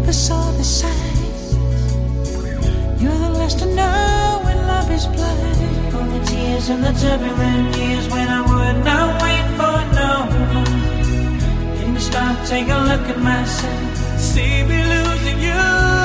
never saw the sign. You're the last to know when love is blind. All the tears and the turbulent years when I would not wait for no one. Didn't stop, take a look at myself, see me losing you.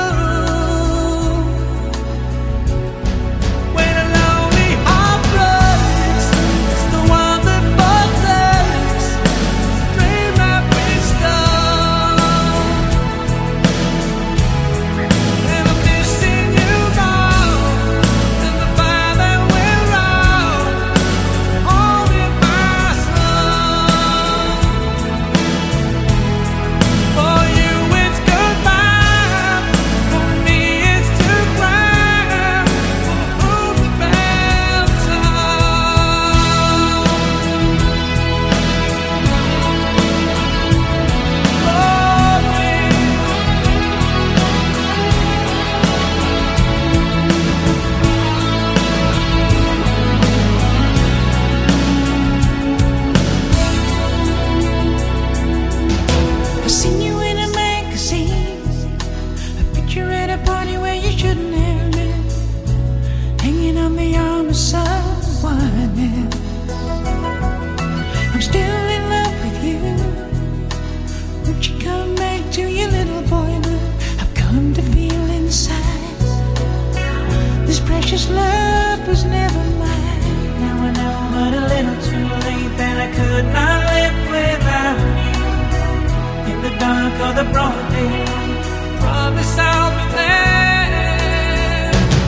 I'm still in love with you. Won't you come back to your little boy blue? I've come to feel inside this precious love was never mine. Now I know, but a little too late, that I could not live without you. In the dark or the broad daylight, promise I'll be there.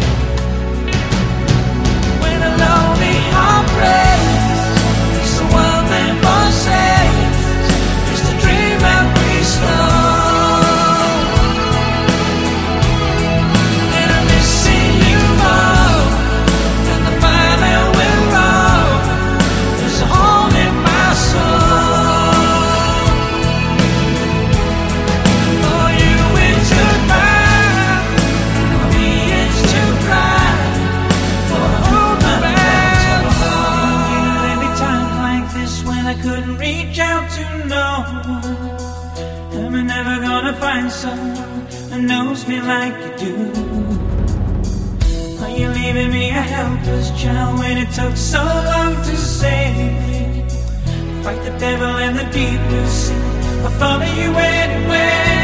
When a lonely heart breaks, couldn't reach out to no one. Am I never gonna find someone that knows me like you do? Are you leaving me a helpless child when it took so long to save me? Fight the devil in the deep blue sea, I'll follow you anywhere.